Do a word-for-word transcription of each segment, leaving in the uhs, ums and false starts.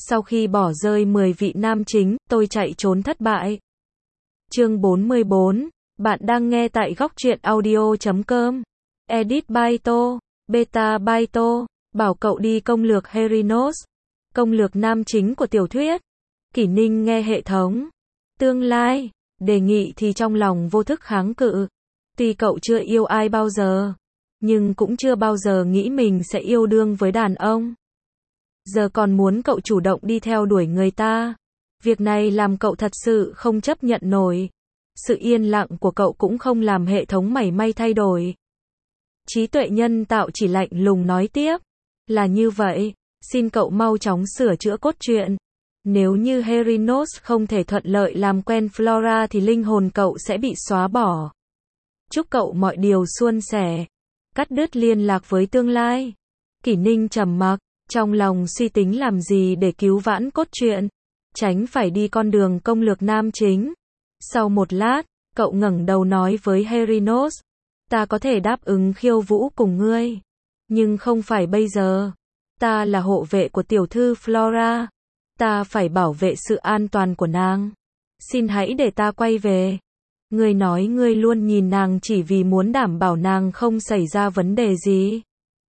Sau khi bỏ rơi mười vị nam chính, tôi chạy trốn thất bại. Chương bốn mươi bốn, bạn đang nghe tại góc truyện audio chấm com. Edit by To, Beta by To, bảo cậu đi công lược Herinos. Công lược nam chính của tiểu thuyết. Kỷ Ninh nghe hệ thống. Tương lai, đề nghị thì trong lòng vô thức kháng cự. Tuy cậu chưa yêu ai bao giờ, nhưng cũng chưa bao giờ nghĩ mình sẽ yêu đương với đàn ông. Giờ còn muốn cậu chủ động đi theo đuổi người ta. Việc này làm cậu thật sự không chấp nhận nổi. Sự yên lặng của cậu cũng không làm hệ thống mảy may thay đổi. Trí tuệ nhân tạo chỉ lạnh lùng nói tiếp. Là như vậy, xin cậu mau chóng sửa chữa cốt truyện. Nếu như Herinos không thể thuận lợi làm quen Flora thì linh hồn cậu sẽ bị xóa bỏ. Chúc cậu mọi điều suôn sẻ. Cắt đứt liên lạc với tương lai. Kỷ Ninh trầm mặc, trong lòng suy tính làm gì để cứu vãn cốt truyện, tránh phải đi con đường công lược nam chính. Sau một lát, cậu ngẩng đầu nói với Herinos, ta có thể đáp ứng khiêu vũ cùng ngươi, nhưng không phải bây giờ. Ta là hộ vệ của tiểu thư Flora, ta phải bảo vệ sự an toàn của nàng. Xin hãy để ta quay về. Ngươi nói ngươi luôn nhìn nàng chỉ vì muốn đảm bảo nàng không xảy ra vấn đề gì.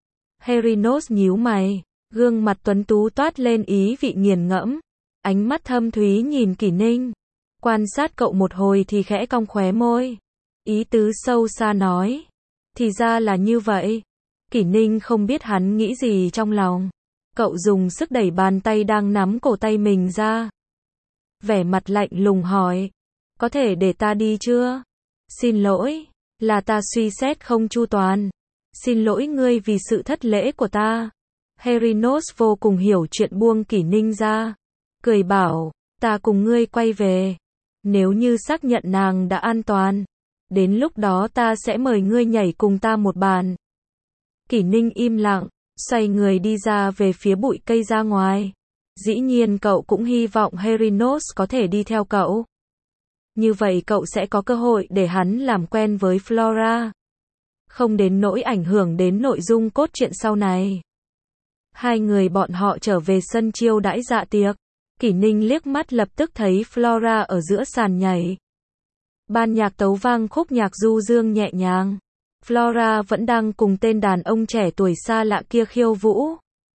Herinos nhíu mày, gương mặt tuấn tú toát lên ý vị nghiền ngẫm, ánh mắt thâm thúy nhìn Kỷ Ninh, quan sát cậu một hồi thì khẽ cong khóe môi, ý tứ sâu xa nói, thì ra là như vậy. Kỷ Ninh không biết hắn nghĩ gì trong lòng, cậu dùng sức đẩy bàn tay đang nắm cổ tay mình ra, vẻ mặt lạnh lùng hỏi, có thể để ta đi chưa? Xin lỗi, là ta suy xét không chu toàn. Xin lỗi ngươi vì sự thất lễ của ta. Herinos vô cùng hiểu chuyện buông Kỷ Ninh ra, cười bảo, ta cùng ngươi quay về. Nếu như xác nhận nàng đã an toàn, đến lúc đó ta sẽ mời ngươi nhảy cùng ta một bàn. Kỷ Ninh im lặng, xoay người đi ra về phía bụi cây ra ngoài. Dĩ nhiên cậu cũng hy vọng Herinos có thể đi theo cậu. Như vậy cậu sẽ có cơ hội để hắn làm quen với Flora. Không đến nỗi ảnh hưởng đến nội dung cốt truyện sau này. Hai người bọn họ trở về sân chiêu đãi dạ tiệc. Kỷ Ninh liếc mắt lập tức thấy Flora ở giữa sàn nhảy. Ban nhạc tấu vang khúc nhạc du dương nhẹ nhàng. Flora vẫn đang cùng tên đàn ông trẻ tuổi xa lạ kia khiêu vũ.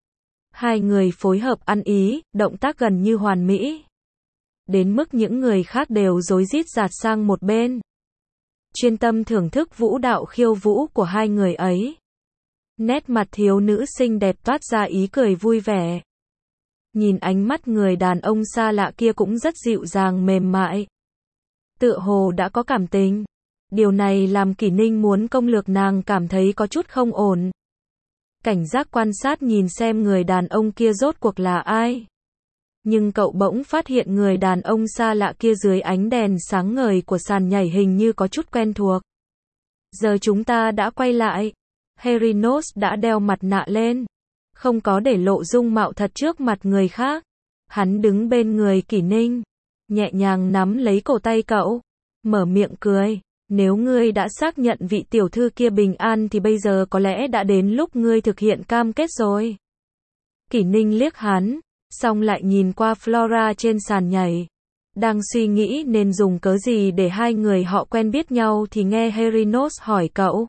Hai người phối hợp ăn ý, động tác gần như hoàn mỹ. Đến mức những người khác đều rối rít dạt sang một bên. Chuyên tâm thưởng thức vũ đạo khiêu vũ của hai người ấy. Nét mặt thiếu nữ xinh đẹp toát ra ý cười vui vẻ. Nhìn ánh mắt người đàn ông xa lạ kia cũng rất dịu dàng mềm mại. Tựa hồ đã có cảm tình. Điều này làm Kỷ Ninh muốn công lược nàng cảm thấy có chút không ổn. Cảnh giác quan sát nhìn xem người đàn ông kia rốt cuộc là ai. Nhưng cậu bỗng phát hiện người đàn ông xa lạ kia dưới ánh đèn sáng ngời của sàn nhảy hình như có chút quen thuộc. Giờ chúng ta đã quay lại. Herinos đã đeo mặt nạ lên, không có để lộ dung mạo thật trước mặt người khác. Hắn đứng bên người Kỷ Ninh, nhẹ nhàng nắm lấy cổ tay cậu, mở miệng cười. Nếu ngươi đã xác nhận vị tiểu thư kia bình an thì bây giờ có lẽ đã đến lúc ngươi thực hiện cam kết rồi. Kỷ Ninh liếc hắn, xong lại nhìn qua Flora trên sàn nhảy. Đang suy nghĩ nên dùng cớ gì để hai người họ quen biết nhau thì nghe Herinos hỏi cậu.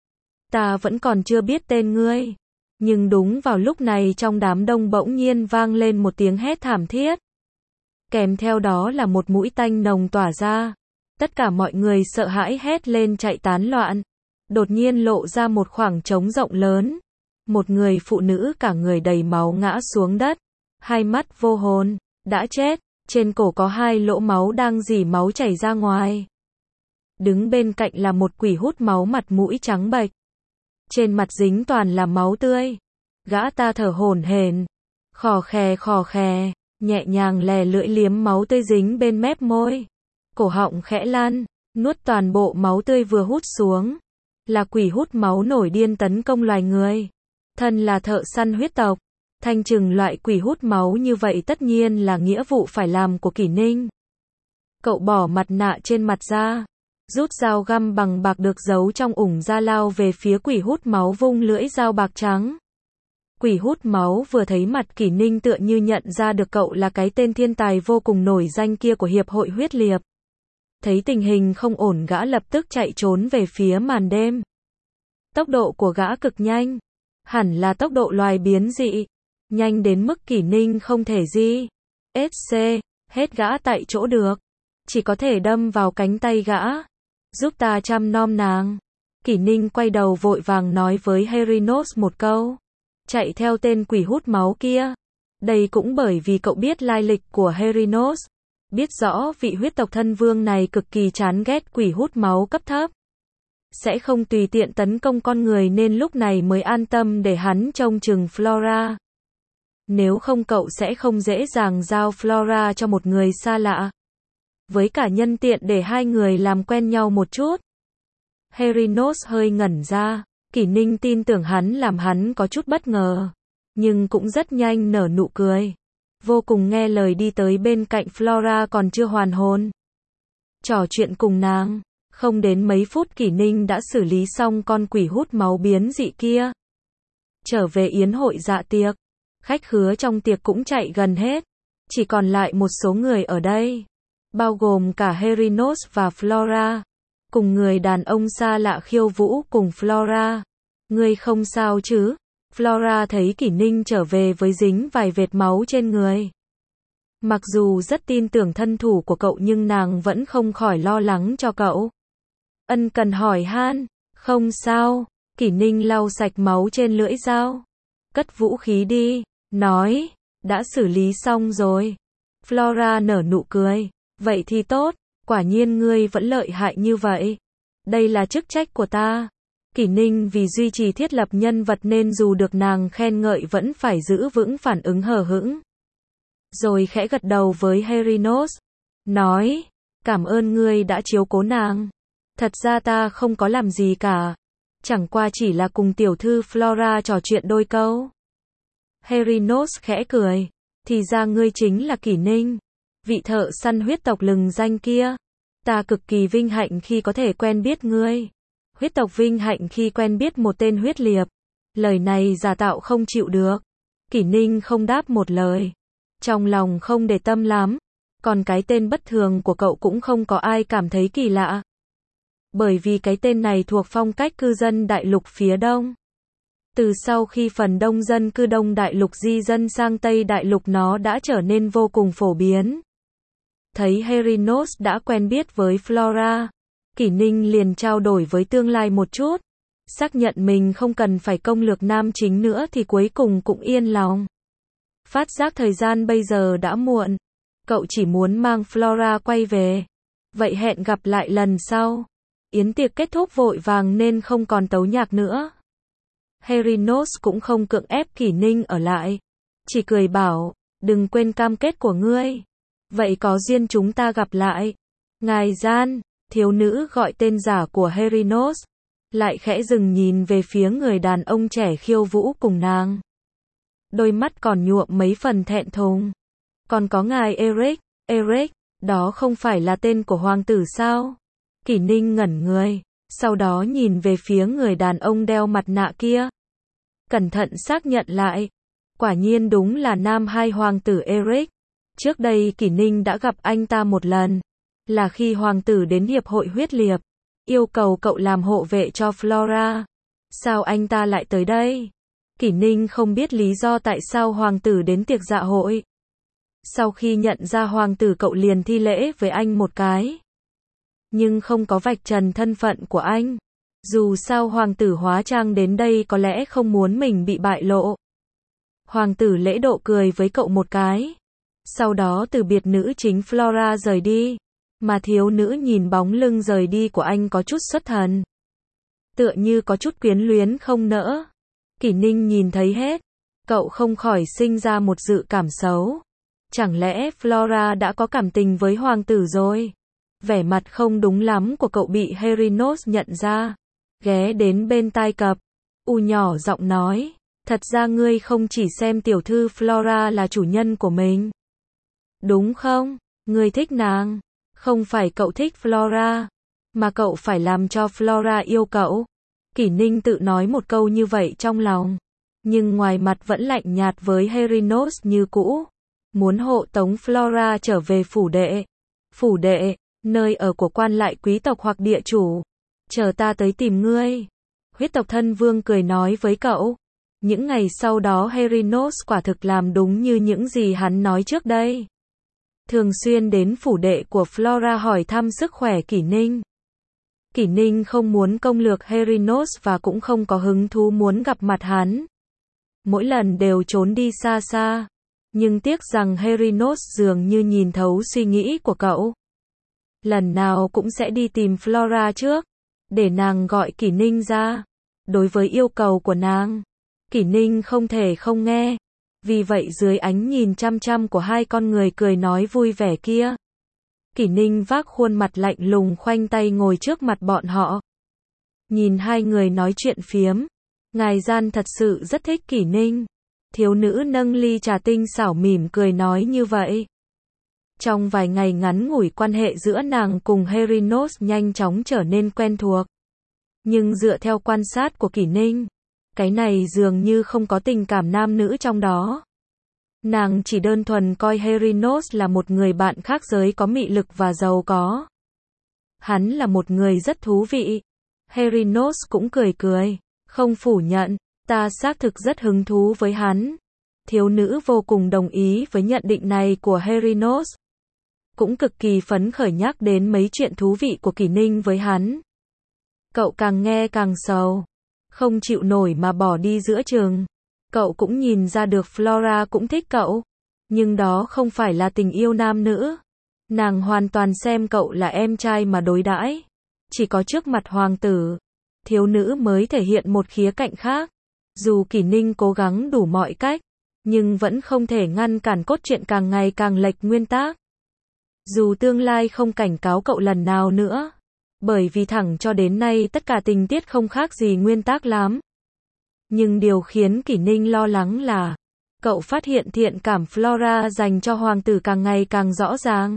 Ta vẫn còn chưa biết tên ngươi. Nhưng đúng vào lúc này trong đám đông bỗng nhiên vang lên một tiếng hét thảm thiết. Kèm theo đó là một mũi tanh nồng tỏa ra. Tất cả mọi người sợ hãi hét lên chạy tán loạn. Đột nhiên lộ ra một khoảng trống rộng lớn. Một người phụ nữ cả người đầy máu ngã xuống đất. Hai mắt vô hồn, đã chết, trên cổ có hai lỗ máu đang rỉ máu chảy ra ngoài. Đứng bên cạnh là một quỷ hút máu mặt mũi trắng bệch. Trên mặt dính toàn là máu tươi. Gã ta thở hổn hển, khò khè khò khè, nhẹ nhàng lè lưỡi liếm máu tươi dính bên mép môi. Cổ họng khẽ lăn, nuốt toàn bộ máu tươi vừa hút xuống. Là quỷ hút máu nổi điên tấn công loài người. Thân là thợ săn huyết tộc. Thanh trừng loại quỷ hút máu như vậy tất nhiên là nghĩa vụ phải làm của Kỷ Ninh. Cậu bỏ mặt nạ trên mặt ra, rút dao găm bằng bạc được giấu trong ủng ra lao về phía quỷ hút máu vung lưỡi dao bạc trắng. Quỷ hút máu vừa thấy mặt Kỷ Ninh tựa như nhận ra được cậu là cái tên thiên tài vô cùng nổi danh kia của Hiệp hội huyết liệp. Thấy tình hình không ổn gã lập tức chạy trốn về phía màn đêm. Tốc độ của gã cực nhanh. Hẳn là tốc độ loài biến dị. Nhanh đến mức Kỷ Ninh không thể di. ét xê, hết gã tại chỗ được. Chỉ có thể đâm vào cánh tay gã. Giúp ta chăm nom nàng. Kỷ Ninh quay đầu vội vàng nói với Herinos một câu. Chạy theo tên quỷ hút máu kia. Đây cũng bởi vì cậu biết lai lịch của Herinos. Biết rõ vị huyết tộc thân vương này cực kỳ chán ghét quỷ hút máu cấp thấp. Sẽ không tùy tiện tấn công con người nên lúc này mới an tâm để hắn trông chừng Flora. Nếu không cậu sẽ không dễ dàng giao Flora cho một người xa lạ. Với cả nhân tiện để hai người làm quen nhau một chút. Herinos hơi ngẩn ra. Kỷ Ninh tin tưởng hắn làm hắn có chút bất ngờ. Nhưng cũng rất nhanh nở nụ cười. Vô cùng nghe lời đi tới bên cạnh Flora còn chưa hoàn hồn. Trò chuyện cùng nàng. Không đến mấy phút Kỷ Ninh đã xử lý xong con quỷ hút máu biến dị kia. Trở về yến hội dạ tiệc. Khách khứa trong tiệc cũng chạy gần hết. Chỉ còn lại một số người ở đây. Bao gồm cả Herinos và Flora. Cùng người đàn ông xa lạ khiêu vũ cùng Flora. Ngươi không sao chứ? Flora thấy Kỷ Ninh trở về với dính vài vệt máu trên người. Mặc dù rất tin tưởng thân thủ của cậu nhưng nàng vẫn không khỏi lo lắng cho cậu. Ân cần hỏi han. Không sao. Kỷ Ninh lau sạch máu trên lưỡi dao. Cất vũ khí đi. Nói. Đã xử lý xong rồi. Flora nở nụ cười. Vậy thì tốt. Quả nhiên ngươi vẫn lợi hại như vậy. Đây là chức trách của ta. Kỷ Ninh vì duy trì thiết lập nhân vật nên dù được nàng khen ngợi vẫn phải giữ vững phản ứng hờ hững. Rồi khẽ gật đầu với Herinos. Nói. Cảm ơn ngươi đã chiếu cố nàng. Thật ra ta không có làm gì cả. Chẳng qua chỉ là cùng tiểu thư Flora trò chuyện đôi câu. Herinos khẽ cười. Thì ra ngươi chính là Kỷ Ninh. Vị thợ săn huyết tộc lừng danh kia. Ta cực kỳ vinh hạnh khi có thể quen biết ngươi. Huyết tộc vinh hạnh khi quen biết một tên huyết liệp. Lời này giả tạo không chịu được. Kỷ Ninh không đáp một lời. Trong lòng không để tâm lắm. Còn cái tên bất thường của cậu cũng không có ai cảm thấy kỳ lạ. Bởi vì cái tên này thuộc phong cách cư dân đại lục phía đông. Từ sau khi phần đông dân cư đông đại lục di dân sang Tây đại lục nó đã trở nên vô cùng phổ biến. Thấy Herinos đã quen biết với Flora. Kỷ Ninh liền trao đổi với tương lai một chút. Xác nhận mình không cần phải công lược nam chính nữa thì cuối cùng cũng yên lòng. Phát giác thời gian bây giờ đã muộn. Cậu chỉ muốn mang Flora quay về. Vậy hẹn gặp lại lần sau. Yến tiệc kết thúc vội vàng nên không còn tấu nhạc nữa. Herinos cũng không cưỡng ép Kỷ Ninh ở lại. Chỉ cười bảo, đừng quên cam kết của ngươi. Vậy có duyên chúng ta gặp lại. Ngài Gian, thiếu nữ gọi tên giả của Herinos. Lại khẽ dừng nhìn về phía người đàn ông trẻ khiêu vũ cùng nàng. Đôi mắt còn nhuộm mấy phần thẹn thùng. Còn có ngài Eric, Eric, đó không phải là tên của hoàng tử sao? Kỷ Ninh ngẩn người, sau đó nhìn về phía người đàn ông đeo mặt nạ kia. Cẩn thận xác nhận lại. Quả nhiên đúng là nam hai hoàng tử Eric. Trước đây Kỷ Ninh đã gặp anh ta một lần. Là khi hoàng tử đến hiệp hội huyết liệp. Yêu cầu cậu làm hộ vệ cho Flora. Sao anh ta lại tới đây? Kỷ Ninh không biết lý do tại sao hoàng tử đến tiệc dạ hội. Sau khi nhận ra hoàng tử cậu liền thi lễ với anh một cái. Nhưng không có vạch trần thân phận của anh. Dù sao hoàng tử hóa trang đến đây có lẽ không muốn mình bị bại lộ. Hoàng tử lễ độ cười với cậu một cái. Sau đó từ biệt nữ chính Flora rời đi. Mà thiếu nữ nhìn bóng lưng rời đi của anh có chút xuất thần. Tựa như có chút quyến luyến không nỡ. Kỷ Ninh nhìn thấy hết. Cậu không khỏi sinh ra một dự cảm xấu. Chẳng lẽ Flora đã có cảm tình với hoàng tử rồi? Vẻ mặt không đúng lắm của cậu bị Herinos nhận ra. Ghé đến bên tai cặp. U nhỏ giọng nói. Thật ra ngươi không chỉ xem tiểu thư Flora là chủ nhân của mình. Đúng không? Ngươi thích nàng. Không phải cậu thích Flora. Mà cậu phải làm cho Flora yêu cậu. Kỷ Ninh tự nói một câu như vậy trong lòng. nhưng ngoài mặt vẫn lạnh nhạt với Herinos như cũ, muốn hộ tống Flora trở về phủ đệ. Phủ đệ, nơi ở của quan lại quý tộc hoặc địa chủ. Chờ ta tới tìm ngươi. Huyết tộc thân vương cười nói với cậu. Những ngày sau đó Herinos quả thực làm đúng như những gì hắn nói trước đây. Thường xuyên đến phủ đệ của Flora hỏi thăm sức khỏe Kỷ Ninh. Kỷ Ninh không muốn công lược Herinos và cũng không có hứng thú muốn gặp mặt hắn. Mỗi lần đều trốn đi xa xa. Nhưng tiếc rằng Herinos dường như nhìn thấu suy nghĩ của cậu. Lần nào cũng sẽ đi tìm Flora trước, để nàng gọi Kỷ Ninh ra. Đối với yêu cầu của nàng, Kỷ Ninh không thể không nghe. Vì vậy dưới ánh nhìn chăm chăm của hai con người cười nói vui vẻ kia, Kỷ Ninh vác khuôn mặt lạnh lùng khoanh tay ngồi trước mặt bọn họ. Nhìn hai người nói chuyện phiếm, ngài gian thật sự rất thích Kỷ Ninh. Thiếu nữ nâng ly trà tinh xảo mỉm cười nói như vậy. Trong vài ngày ngắn ngủi quan hệ giữa nàng cùng Herinos nhanh chóng trở nên quen thuộc. Nhưng dựa theo quan sát của Kỷ Ninh, cái này dường như không có tình cảm nam nữ trong đó. Nàng chỉ đơn thuần coi Herinos là một người bạn khác giới có mị lực và giàu có. Hắn là một người rất thú vị. Herinos cũng cười cười, không phủ nhận, ta xác thực rất hứng thú với hắn. Thiếu nữ vô cùng đồng ý với nhận định này của Herinos. Cũng cực kỳ phấn khởi nhắc đến mấy chuyện thú vị của Kỷ Ninh với hắn. Cậu càng nghe càng sầu, không chịu nổi mà bỏ đi giữa chừng. Cậu cũng nhìn ra được Flora cũng thích cậu, nhưng đó không phải là tình yêu nam nữ. Nàng hoàn toàn xem cậu là em trai mà đối đãi. Chỉ có trước mặt hoàng tử, thiếu nữ mới thể hiện một khía cạnh khác. Dù Kỷ Ninh cố gắng đủ mọi cách, nhưng vẫn không thể ngăn cản cốt truyện càng ngày càng lệch nguyên tắc. Dù tương lai không cảnh cáo cậu lần nào nữa, bởi vì thẳng cho đến nay tất cả tình tiết không khác gì nguyên tắc lắm. Nhưng điều khiến Kỷ Ninh lo lắng là, cậu phát hiện thiện cảm Flora dành cho hoàng tử càng ngày càng rõ ràng.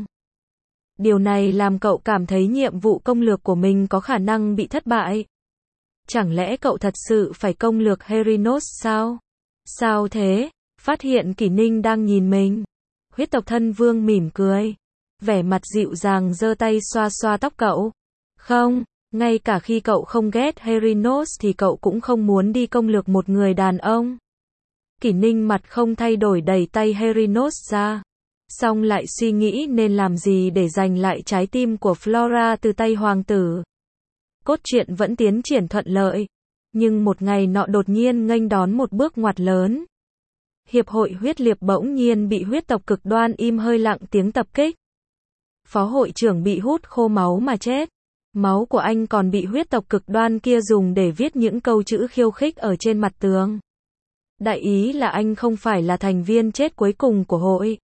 Điều này làm cậu cảm thấy nhiệm vụ công lược của mình có khả năng bị thất bại. Chẳng lẽ cậu thật sự phải công lược Herinos sao? Sao thế? Phát hiện Kỷ Ninh đang nhìn mình. Huyết tộc thân vương mỉm cười, vẻ mặt dịu dàng giơ tay xoa xoa tóc cậu. Không, ngay cả khi cậu không ghét Herinos thì cậu cũng không muốn đi công lược một người đàn ông. Kỷ Ninh mặt không thay đổi đẩy tay Herinos ra. Xong lại suy nghĩ nên làm gì để giành lại trái tim của Flora từ tay hoàng tử. Cốt truyện vẫn tiến triển thuận lợi. Nhưng một ngày nọ đột nhiên nghênh đón một bước ngoặt lớn. Hiệp hội huyết liệp bỗng nhiên bị huyết tộc cực đoan im hơi lặng tiếng tập kích. Phó hội trưởng bị hút khô máu mà chết. Máu của anh còn bị huyết tộc cực đoan kia dùng để viết những câu chữ khiêu khích ở trên mặt tường. Đại ý là anh không phải là thành viên chết cuối cùng của hội.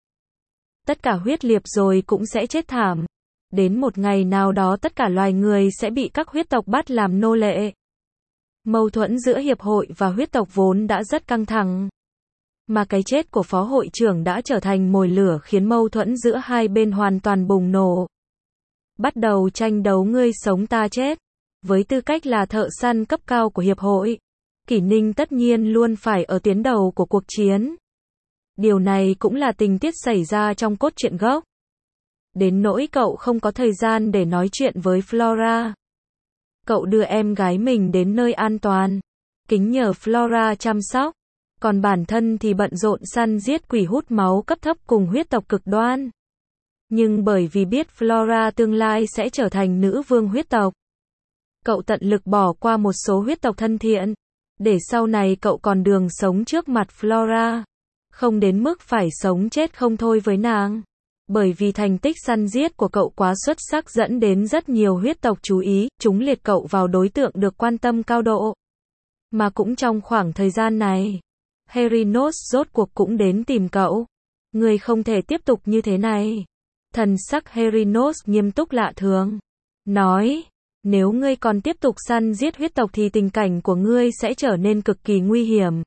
Tất cả huyết liệp rồi cũng sẽ chết thảm. Đến một ngày nào đó tất cả loài người sẽ bị các huyết tộc bắt làm nô lệ. Mâu thuẫn giữa hiệp hội và huyết tộc vốn đã rất căng thẳng. Mà cái chết của phó hội trưởng đã trở thành mồi lửa khiến mâu thuẫn giữa hai bên hoàn toàn bùng nổ. Bắt đầu tranh đấu ngươi sống ta chết. Với tư cách là thợ săn cấp cao của hiệp hội, Kỷ Ninh tất nhiên luôn phải ở tuyến đầu của cuộc chiến. Điều này cũng là tình tiết xảy ra trong cốt truyện gốc. Đến nỗi cậu không có thời gian để nói chuyện với Flora. Cậu đưa em gái mình đến nơi an toàn, kính nhờ Flora chăm sóc. Còn bản thân thì bận rộn săn giết quỷ hút máu cấp thấp cùng huyết tộc cực đoan. Nhưng bởi vì biết Flora tương lai sẽ trở thành nữ vương huyết tộc, cậu tận lực bỏ qua một số huyết tộc thân thiện, để sau này cậu còn đường sống trước mặt Flora. Không đến mức phải sống chết không thôi với nàng. Bởi vì thành tích săn giết của cậu quá xuất sắc dẫn đến rất nhiều huyết tộc chú ý, chúng liệt cậu vào đối tượng được quan tâm cao độ. Mà cũng trong khoảng thời gian này, Herinos rốt cuộc cũng đến tìm cậu. Ngươi không thể tiếp tục như thế này. Thần sắc Herinos nghiêm túc lạ thường. Nói, nếu ngươi còn tiếp tục săn giết huyết tộc thì tình cảnh của ngươi sẽ trở nên cực kỳ nguy hiểm.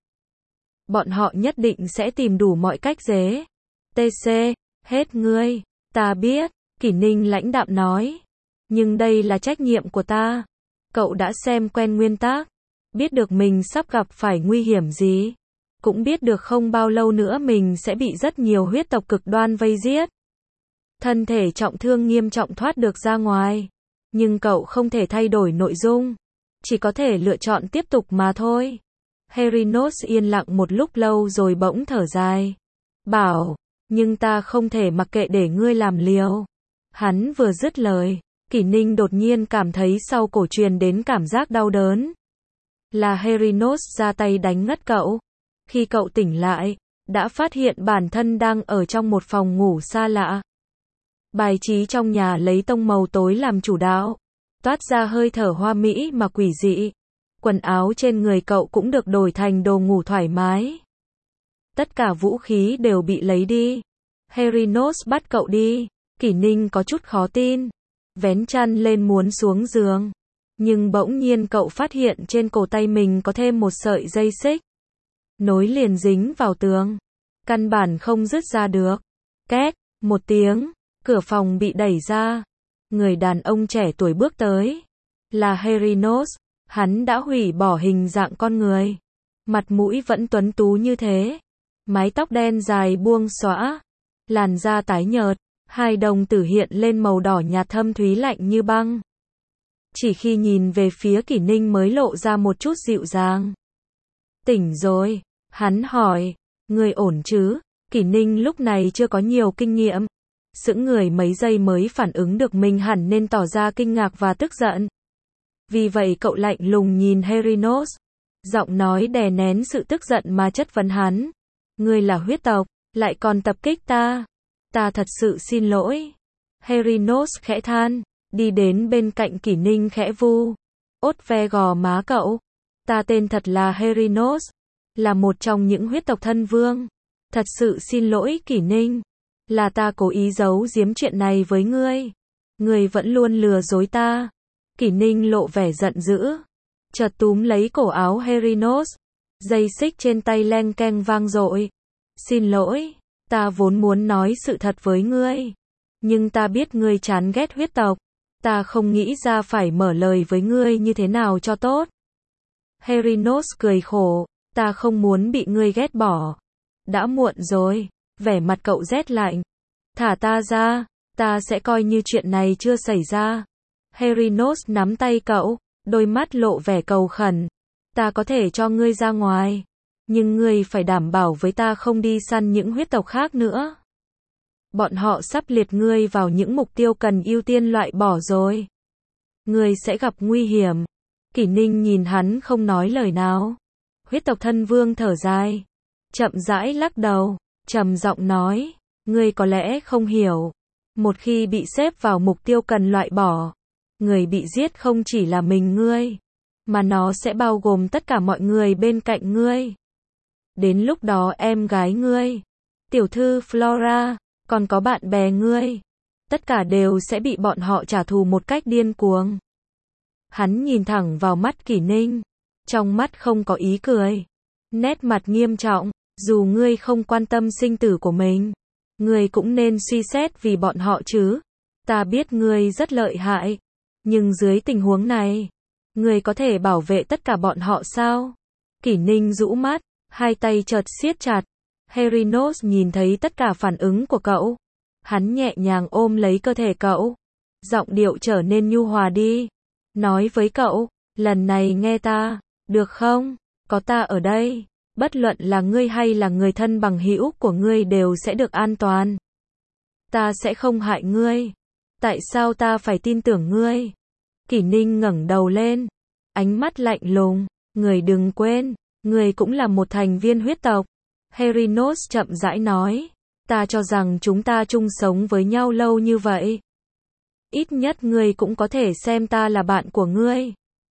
Bọn họ nhất định sẽ tìm đủ mọi cách dễ. tê xê, hết ngươi. Ta biết, Kỷ Ninh lãnh đạm nói. Nhưng đây là trách nhiệm của ta. Cậu đã xem quen nguyên tắc, biết được mình sắp gặp phải nguy hiểm gì. cũng biết được không bao lâu nữa mình sẽ bị rất nhiều huyết tộc cực đoan vây giết. Thân thể trọng thương nghiêm trọng thoát được ra ngoài. Nhưng cậu không thể thay đổi nội dung. Chỉ có thể lựa chọn tiếp tục mà thôi. Herinos yên lặng một lúc lâu rồi bỗng thở dài. Bảo, nhưng ta không thể mặc kệ để ngươi làm liều. Hắn vừa dứt lời, Kỷ Ninh đột nhiên cảm thấy sau cổ truyền đến cảm giác đau đớn. Là Herinos ra tay đánh ngất cậu. Khi cậu tỉnh lại, đã phát hiện bản thân đang ở trong một phòng ngủ xa lạ. Bài trí trong nhà lấy tông màu tối làm chủ đạo, toát ra hơi thở hoa mỹ mà quỷ dị. Quần áo trên người cậu cũng được đổi thành đồ ngủ thoải mái. Tất cả vũ khí đều bị lấy đi. Herinos bắt cậu đi. Kỷ Ninh có chút khó tin. Vén chăn lên muốn xuống giường. Nhưng bỗng nhiên cậu phát hiện trên cổ tay mình có thêm một sợi dây xích. Nối liền dính vào tường. Căn bản không dứt ra được. Két, một tiếng, cửa phòng bị đẩy ra. Người đàn ông trẻ tuổi bước tới. Là Herinos. Hắn đã hủy bỏ hình dạng con người. Mặt mũi vẫn tuấn tú như thế. Mái tóc đen dài buông xõa. Làn da tái nhợt. Hai đồng tử hiện lên màu đỏ nhạt thâm thúy lạnh như băng. Chỉ khi nhìn về phía Kỷ Ninh mới lộ ra một chút dịu dàng. Tỉnh rồi. Hắn hỏi. Người ổn chứ? Kỷ Ninh lúc này chưa có nhiều kinh nghiệm. Sững người mấy giây mới phản ứng được mình hẳn nên tỏ ra kinh ngạc và tức giận. Vì vậy cậu lạnh lùng nhìn Herinos. Giọng nói đè nén sự tức giận mà chất vấn hắn. Ngươi là huyết tộc, lại còn tập kích ta. Ta thật sự xin lỗi. Herinos khẽ than, đi đến bên cạnh Kỷ Ninh khẽ vu. Ốt ve gò má cậu. Ta tên thật là Herinos. Là một trong những huyết tộc thân vương. Thật sự xin lỗi Kỷ Ninh. Là ta cố ý giấu giếm chuyện này với ngươi. Ngươi vẫn luôn lừa dối ta. Kỷ Ninh lộ vẻ giận dữ. Chợt túm lấy cổ áo Herinos. Dây xích trên tay leng keng vang dội. Xin lỗi. Ta vốn muốn nói sự thật với ngươi. Nhưng ta biết ngươi chán ghét huyết tộc. Ta không nghĩ ra phải mở lời với ngươi như thế nào cho tốt. Herinos cười khổ. Ta không muốn bị ngươi ghét bỏ. Đã muộn rồi. Vẻ mặt cậu rét lạnh. Thả ta ra. Ta sẽ coi như chuyện này chưa xảy ra. Herinos nắm tay cậu. Đôi mắt lộ vẻ cầu khẩn. Ta có thể cho ngươi ra ngoài. Nhưng ngươi phải đảm bảo với ta không đi săn những huyết tộc khác nữa. Bọn họ sắp liệt ngươi vào những mục tiêu cần ưu tiên loại bỏ rồi. Ngươi sẽ gặp nguy hiểm. Kỷ Ninh nhìn hắn không nói lời nào. Huyết tộc thân vương thở dài. Chậm rãi lắc đầu. Trầm giọng nói. Ngươi có lẽ không hiểu. Một khi bị xếp vào mục tiêu cần loại bỏ. Người bị giết không chỉ là mình ngươi. Mà nó sẽ bao gồm tất cả mọi người bên cạnh ngươi. Đến lúc đó em gái ngươi, tiểu thư Flora, còn có bạn bè ngươi, tất cả đều sẽ bị bọn họ trả thù một cách điên cuồng. Hắn nhìn thẳng vào mắt Kỷ Ninh, trong mắt không có ý cười, nét mặt nghiêm trọng, dù ngươi không quan tâm sinh tử của mình, ngươi cũng nên suy xét vì bọn họ chứ. Ta biết ngươi rất lợi hại, nhưng dưới tình huống này, ngươi có thể bảo vệ tất cả bọn họ sao? Kỷ Ninh rũ mắt. Hai tay chợt siết chặt. Herinos nhìn thấy tất cả phản ứng của cậu. Hắn nhẹ nhàng ôm lấy cơ thể cậu. Giọng điệu trở nên nhu hòa đi. Nói với cậu, lần này nghe ta, được không? Có ta ở đây. Bất luận là ngươi hay là người thân bằng hữu của ngươi đều sẽ được an toàn. Ta sẽ không hại ngươi. Tại sao ta phải tin tưởng ngươi? Kỷ Ninh ngẩng đầu lên. Ánh mắt lạnh lùng. Người đừng quên. Ngươi cũng là một thành viên huyết tộc. Herinos chậm rãi nói. Ta cho rằng chúng ta chung sống với nhau lâu như vậy. Ít nhất ngươi cũng có thể xem ta là bạn của ngươi.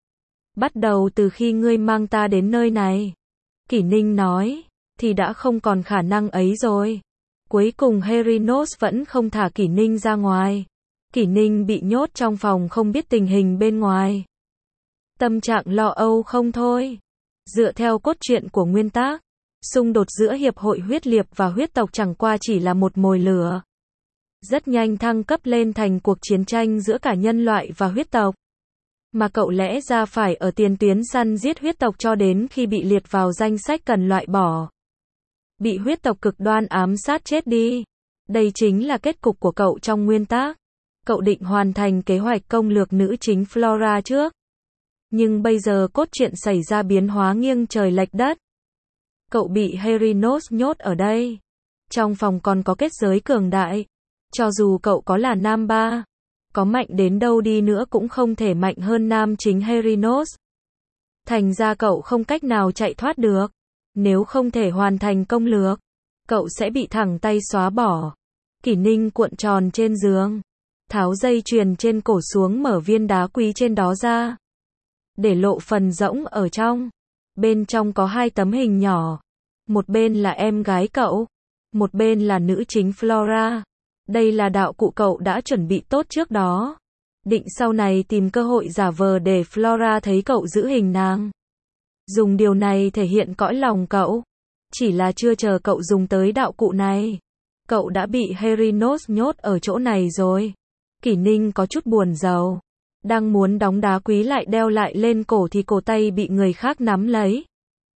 Bắt đầu từ khi ngươi mang ta đến nơi này. Kỷ Ninh nói. Thì đã không còn khả năng ấy rồi. Cuối cùng Herinos vẫn không thả Kỷ Ninh ra ngoài. Kỷ Ninh bị nhốt trong phòng không biết tình hình bên ngoài. Tâm trạng lo âu không thôi. Dựa theo cốt truyện của nguyên tác, xung đột giữa Hiệp hội huyết liệp và huyết tộc chẳng qua chỉ là một mồi lửa. Rất nhanh thăng cấp lên thành cuộc chiến tranh giữa cả nhân loại và huyết tộc. Mà cậu lẽ ra phải ở tiền tuyến săn giết huyết tộc cho đến khi bị liệt vào danh sách cần loại bỏ. bị huyết tộc cực đoan ám sát chết đi. Đây chính là kết cục của cậu trong nguyên tác. Cậu định hoàn thành kế hoạch công lược nữ chính Flora trước. Nhưng bây giờ cốt truyện xảy ra biến hóa nghiêng trời lệch đất. Cậu bị Herinos nhốt ở đây. Trong phòng còn có kết giới cường đại. Cho dù cậu có là nam ba, có mạnh đến đâu đi nữa cũng không thể mạnh hơn nam chính Herinos. Thành ra cậu không cách nào chạy thoát được. Nếu không thể hoàn thành công lược, cậu sẽ bị thẳng tay xóa bỏ. Kỷ Ninh cuộn tròn trên giường, tháo dây chuyền trên cổ xuống, mở viên đá quý trên đó ra, để lộ phần rỗng ở trong. Bên trong có hai tấm hình nhỏ. Một bên là em gái cậu, một bên là nữ chính Flora. Đây là đạo cụ cậu đã chuẩn bị tốt trước đó. Định sau này tìm cơ hội giả vờ để Flora thấy cậu giữ hình nàng. Dùng điều này thể hiện cõi lòng cậu. Chỉ là chưa chờ cậu dùng tới đạo cụ này, cậu đã bị Herinos nhốt ở chỗ này rồi. Kỷ Ninh có chút buồn rầu. Đang muốn đóng đá quý lại đeo lại lên cổ thì cổ tay bị người khác nắm lấy.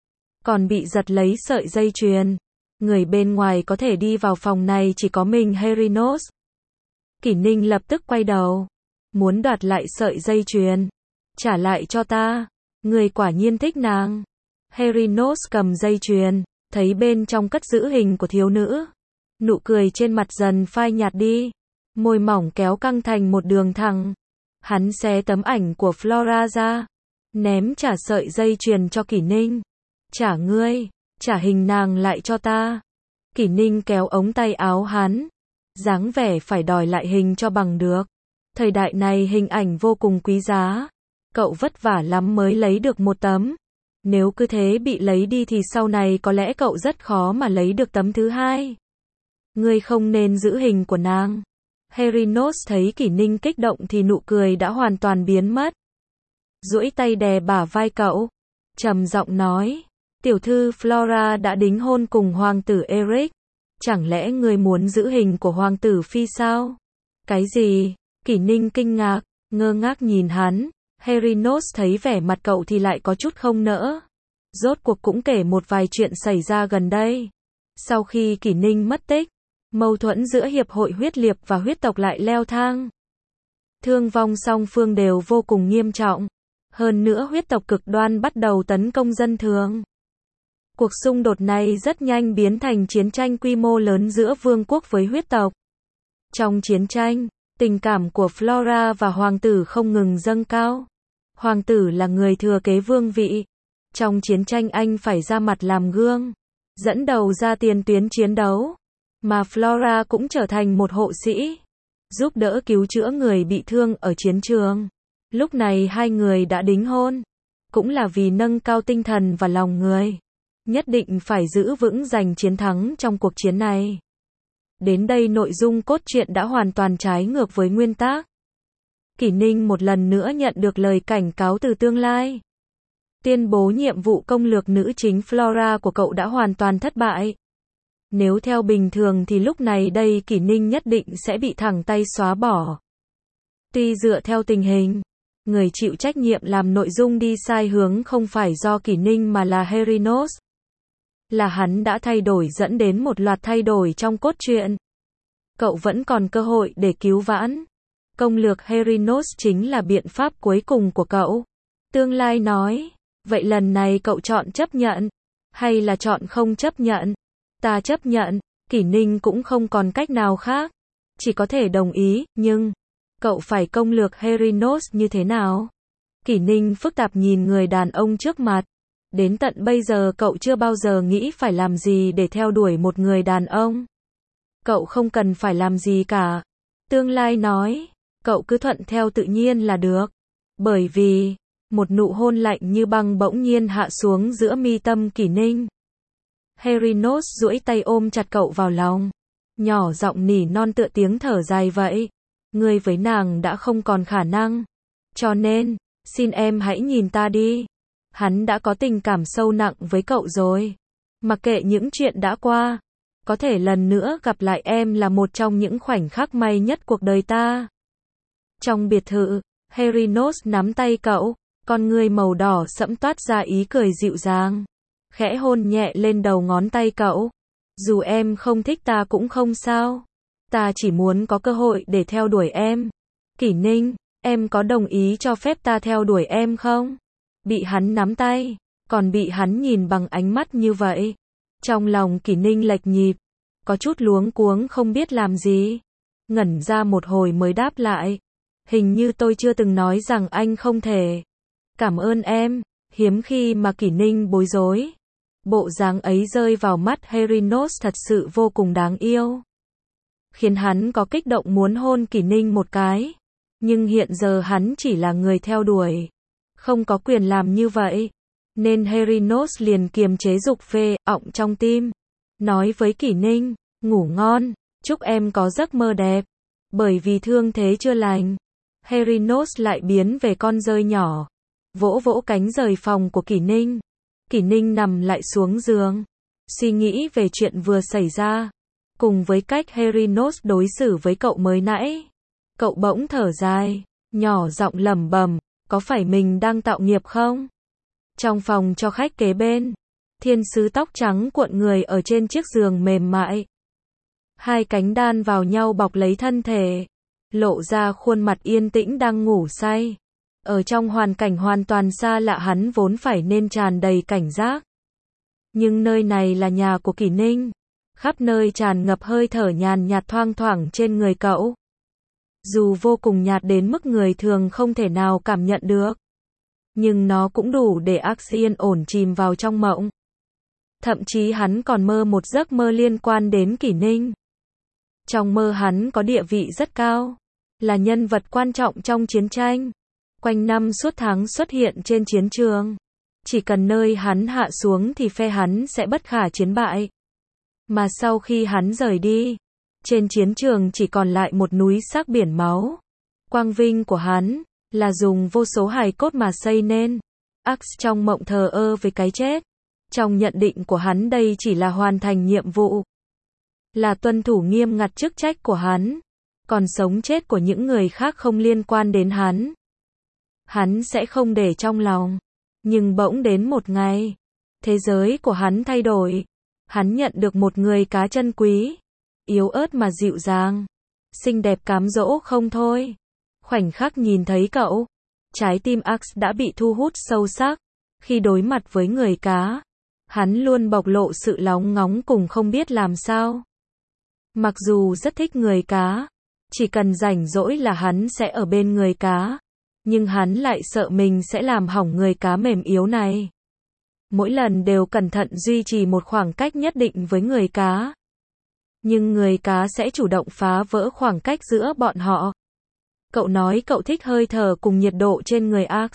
Còn bị giật lấy sợi dây chuyền. Người bên ngoài có thể đi vào phòng này chỉ có mình Herinos. Kỷ Ninh lập tức quay đầu, muốn đoạt lại sợi dây chuyền. Trả lại cho ta. Người quả nhiên thích nàng. Herinos cầm dây chuyền, thấy bên trong cất giữ hình của thiếu nữ. Nụ cười trên mặt dần phai nhạt đi. Môi mỏng kéo căng thành một đường thẳng. Hắn xé tấm ảnh của Flora ra, ném trả sợi dây chuyền cho Kỷ Ninh. Trả ngươi, trả hình nàng lại cho ta. Kỷ Ninh kéo ống tay áo hắn, dáng vẻ phải đòi lại hình cho bằng được. Thời đại này hình ảnh vô cùng quý giá. Cậu vất vả lắm mới lấy được một tấm. Nếu cứ thế bị lấy đi thì sau này có lẽ cậu rất khó mà lấy được tấm thứ hai. Ngươi không nên giữ hình của nàng. Herinos thấy Kỷ Ninh kích động thì nụ cười đã hoàn toàn biến mất. Duỗi tay đè bả vai cậu, trầm giọng nói, tiểu thư Flora đã đính hôn cùng hoàng tử Eric. Chẳng lẽ ngươi muốn giữ hình của hoàng tử Phi sao? Cái gì? Kỷ Ninh kinh ngạc, ngơ ngác nhìn hắn. Herinos thấy vẻ mặt cậu thì lại có chút không nỡ. Rốt cuộc cũng kể một vài chuyện xảy ra gần đây. Sau khi Kỷ Ninh mất tích, mâu thuẫn giữa hiệp hội huyết liệt và huyết tộc lại leo thang. Thương vong song phương đều vô cùng nghiêm trọng. Hơn nữa huyết tộc cực đoan bắt đầu tấn công dân thường. Cuộc xung đột này rất nhanh biến thành chiến tranh quy mô lớn giữa vương quốc với huyết tộc. Trong chiến tranh, tình cảm của Flora và hoàng tử không ngừng dâng cao. Hoàng tử là người thừa kế vương vị. Trong chiến tranh anh phải ra mặt làm gương, dẫn đầu ra tiền tuyến chiến đấu. Mà Flora cũng trở thành một hộ sĩ, giúp đỡ cứu chữa người bị thương ở chiến trường. Lúc này hai người đã đính hôn, cũng là vì nâng cao tinh thần và lòng người. Nhất định phải giữ vững giành chiến thắng trong cuộc chiến này. Đến đây nội dung cốt truyện đã hoàn toàn trái ngược với nguyên tác. Kỷ Ninh một lần nữa nhận được lời cảnh cáo từ tương lai. Tuyên bố nhiệm vụ công lược nữ chính Flora của cậu đã hoàn toàn thất bại. Nếu theo bình thường thì lúc này đây Kỷ Ninh nhất định sẽ bị thẳng tay xóa bỏ. Tuy dựa theo tình hình, người chịu trách nhiệm làm nội dung đi sai hướng không phải do Kỷ Ninh mà là Herinos. Là hắn đã thay đổi dẫn đến một loạt thay đổi trong cốt truyện. Cậu vẫn còn cơ hội để cứu vãn. Công lược Herinos chính là biện pháp cuối cùng của cậu. Tương lai nói, vậy lần này cậu chọn chấp nhận, hay là chọn không chấp nhận? Ta chấp nhận. Kỷ Ninh cũng không còn cách nào khác, chỉ có thể đồng ý, nhưng cậu phải công lược Herinos như thế nào? Kỷ Ninh phức tạp nhìn người đàn ông trước mặt. Đến tận bây giờ cậu chưa bao giờ nghĩ phải làm gì để theo đuổi một người đàn ông. Cậu không cần phải làm gì cả. Tương lai nói, cậu cứ thuận theo tự nhiên là được. Bởi vì, một nụ hôn lạnh như băng bỗng nhiên hạ xuống giữa mi tâm Kỷ Ninh. Herinos duỗi tay ôm chặt cậu vào lòng, nhỏ giọng nỉ non tựa tiếng thở dài vậy. Ngươi với nàng đã không còn khả năng. Cho nên, xin em hãy nhìn ta đi. Hắn đã có tình cảm sâu nặng với cậu rồi. Mặc kệ những chuyện đã qua, có thể lần nữa gặp lại em là một trong những khoảnh khắc may nhất cuộc đời ta. Trong biệt thự, Herinos nắm tay cậu, con ngươi màu đỏ sẫm toát ra ý cười dịu dàng. Khẽ hôn nhẹ lên đầu ngón tay cậu. Dù em không thích ta cũng không sao. Ta chỉ muốn có cơ hội để theo đuổi em. Kỷ Ninh, em có đồng ý cho phép ta theo đuổi em không? Bị hắn nắm tay, còn bị hắn nhìn bằng ánh mắt như vậy. Trong lòng Kỷ Ninh lệch nhịp, có chút luống cuống không biết làm gì. Ngẩn ra một hồi mới đáp lại. Hình như tôi chưa từng nói rằng anh không thể. Cảm ơn em, hiếm khi mà Kỷ Ninh bối rối. Bộ dáng ấy rơi vào mắt Herinos thật sự vô cùng đáng yêu. Khiến hắn có kích động muốn hôn Kỷ Ninh một cái. Nhưng hiện giờ hắn chỉ là người theo đuổi. Không có quyền làm như vậy. Nên Herinos liền kiềm chế dục phê, ọng trong tim. Nói với Kỷ Ninh, ngủ ngon, chúc em có giấc mơ đẹp. Bởi vì thương thế chưa lành, Herinos lại biến về con dơi nhỏ. Vỗ vỗ cánh rời phòng của Kỷ Ninh. Kỷ Ninh nằm lại xuống giường. Suy nghĩ về chuyện vừa xảy ra. Cùng với cách Herinos đối xử với cậu mới nãy. Cậu bỗng thở dài, nhỏ giọng lẩm bẩm, có phải mình đang tạo nghiệp không? Trong phòng cho khách kế bên, thiên sứ tóc trắng cuộn người ở trên chiếc giường mềm mại. Hai cánh đan vào nhau bọc lấy thân thể, lộ ra khuôn mặt yên tĩnh đang ngủ say. Ở trong hoàn cảnh hoàn toàn xa lạ hắn vốn phải nên tràn đầy cảnh giác. Nhưng nơi này là nhà của Kỷ Ninh. Khắp nơi tràn ngập hơi thở nhàn nhạt thoang thoảng trên người cậu. Dù vô cùng nhạt đến mức người thường không thể nào cảm nhận được. Nhưng nó cũng đủ để Ax yên ổn chìm vào trong mộng. Thậm chí hắn còn mơ một giấc mơ liên quan đến Kỷ Ninh. Trong mơ hắn có địa vị rất cao. Là nhân vật quan trọng trong chiến tranh. Quanh năm suốt tháng xuất hiện trên chiến trường. Chỉ cần nơi hắn hạ xuống thì phe hắn sẽ bất khả chiến bại. Mà sau khi hắn rời đi, trên chiến trường chỉ còn lại một núi xác biển máu. Quang vinh của hắn là dùng vô số hài cốt mà xây nên. Ax trong mộng thờ ơ với cái chết. Trong nhận định của hắn đây chỉ là hoàn thành nhiệm vụ. Là tuân thủ nghiêm ngặt chức trách của hắn. Còn sống chết của những người khác không liên quan đến hắn. Hắn sẽ không để trong lòng. Nhưng bỗng đến một ngày, thế giới của hắn thay đổi. Hắn nhận được một người cá chân quý, yếu ớt mà dịu dàng, xinh đẹp cám dỗ không thôi. Khoảnh khắc nhìn thấy cậu, trái tim Ax đã bị thu hút sâu sắc. Khi đối mặt với người cá, hắn luôn bộc lộ sự lóng ngóng cùng không biết làm sao. Mặc dù rất thích người cá, chỉ cần rảnh rỗi là hắn sẽ ở bên người cá. Nhưng hắn lại sợ mình sẽ làm hỏng người cá mềm yếu này. Mỗi lần đều cẩn thận duy trì một khoảng cách nhất định với người cá. Nhưng người cá sẽ chủ động phá vỡ khoảng cách giữa bọn họ. Cậu nói cậu thích hơi thở cùng nhiệt độ trên người Ax.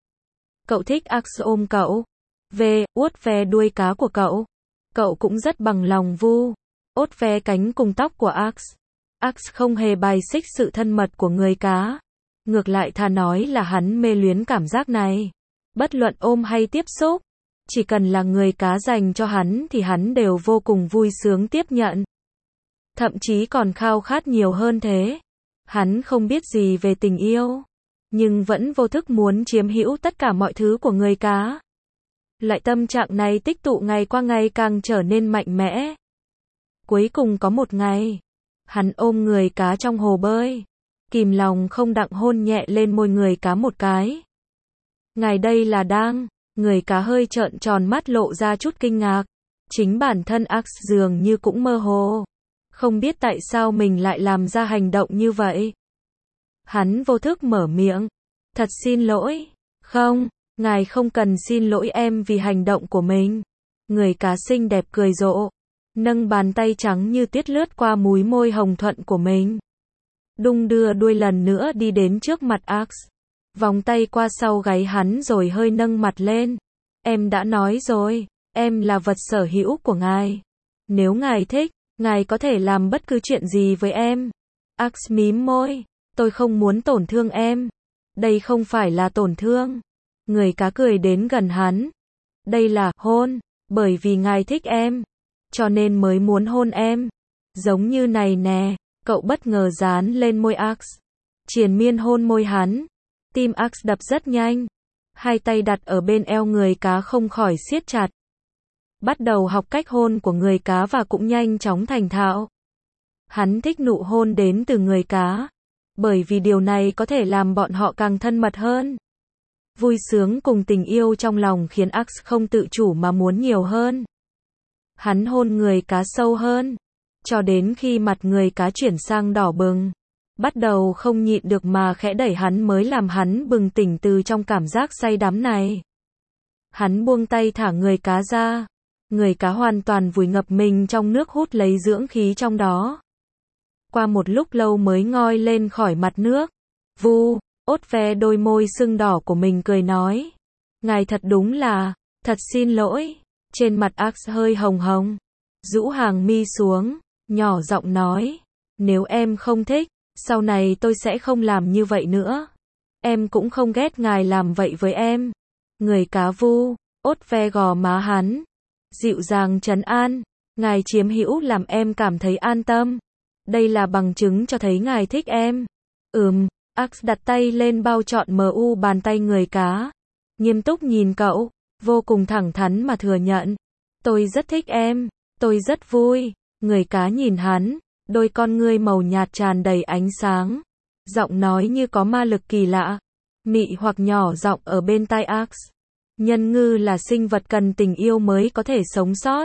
Cậu thích Ax ôm cậu. Về, uốt ve đuôi cá của cậu. Cậu cũng rất bằng lòng vu. Ốt ve cánh cùng tóc của Ax. Ax không hề bài xích sự thân mật của người cá. Ngược lại thà nói là hắn mê luyến cảm giác này. Bất luận ôm hay tiếp xúc. Chỉ cần là người cá dành cho hắn thì hắn đều vô cùng vui sướng tiếp nhận. Thậm chí còn khao khát nhiều hơn thế. Hắn không biết gì về tình yêu. Nhưng vẫn vô thức muốn chiếm hữu tất cả mọi thứ của người cá. Loại tâm trạng này tích tụ ngày qua ngày càng trở nên mạnh mẽ. Cuối cùng có một ngày, hắn ôm người cá trong hồ bơi. Kìm lòng không đặng hôn nhẹ lên môi người cá một cái. Ngày đây là đang, người cá hơi trợn tròn mắt lộ ra chút kinh ngạc. Chính bản thân Ax dường như cũng mơ hồ. Không biết tại sao mình lại làm ra hành động như vậy. Hắn vô thức mở miệng. Thật xin lỗi. Không, ngài không cần xin lỗi em vì hành động của mình. Người cá xinh đẹp cười rộ. Nâng bàn tay trắng như tuyết lướt qua múi môi hồng thuận của mình. Đung đưa đuôi lần nữa đi đến trước mặt Ax. Vòng tay qua sau gáy hắn rồi hơi nâng mặt lên. Em đã nói rồi, em là vật sở hữu của ngài. Nếu ngài thích, ngài có thể làm bất cứ chuyện gì với em. Ax mím môi. Tôi không muốn tổn thương em. Đây không phải là tổn thương. Người cá cười đến gần hắn. Đây là hôn. Bởi vì ngài thích em. Cho nên mới muốn hôn em. Giống như này nè. Cậu bất ngờ dán lên môi Ax. Triền miên hôn môi hắn. Tim Ax đập rất nhanh. Hai tay đặt ở bên eo người cá không khỏi siết chặt. bắt đầu học cách hôn của người cá và cũng nhanh chóng thành thạo. Hắn thích nụ hôn đến từ người cá, bởi vì điều này có thể làm bọn họ càng thân mật hơn. Vui sướng cùng tình yêu trong lòng khiến Ax không tự chủ mà muốn nhiều hơn. Hắn hôn người cá sâu hơn, cho đến khi mặt người cá chuyển sang đỏ bừng. Bắt đầu không nhịn được mà khẽ đẩy hắn mới làm hắn bừng tỉnh từ trong cảm giác say đắm này. Hắn buông tay thả người cá ra. Người cá hoàn toàn vùi ngập mình trong nước hút lấy dưỡng khí trong đó. Qua một lúc lâu mới ngoi lên khỏi mặt nước. Vu, ốt ve đôi môi sưng đỏ của mình cười nói. Ngài thật đúng là, thật xin lỗi. Trên mặt Ax hơi hồng hồng. Rũ hàng mi xuống, nhỏ giọng nói. Nếu em không thích, sau này tôi sẽ không làm như vậy nữa. Em cũng không ghét ngài làm vậy với em. Người cá vu, ốt ve gò má hắn. Dịu dàng trấn an. Ngài chiếm hữu làm em cảm thấy an tâm. Đây là bằng chứng cho thấy ngài thích em. Ừm, Ax đặt tay lên bao trọn mờ u bàn tay người cá. Nghiêm túc nhìn cậu, vô cùng thẳng thắn mà thừa nhận. Tôi rất thích em, tôi rất vui. Người cá nhìn hắn, đôi con ngươi màu nhạt tràn đầy ánh sáng. Giọng nói như có ma lực kỳ lạ. Mị hoặc nhỏ giọng ở bên tai Ax. Nhân ngư là sinh vật cần tình yêu mới có thể sống sót.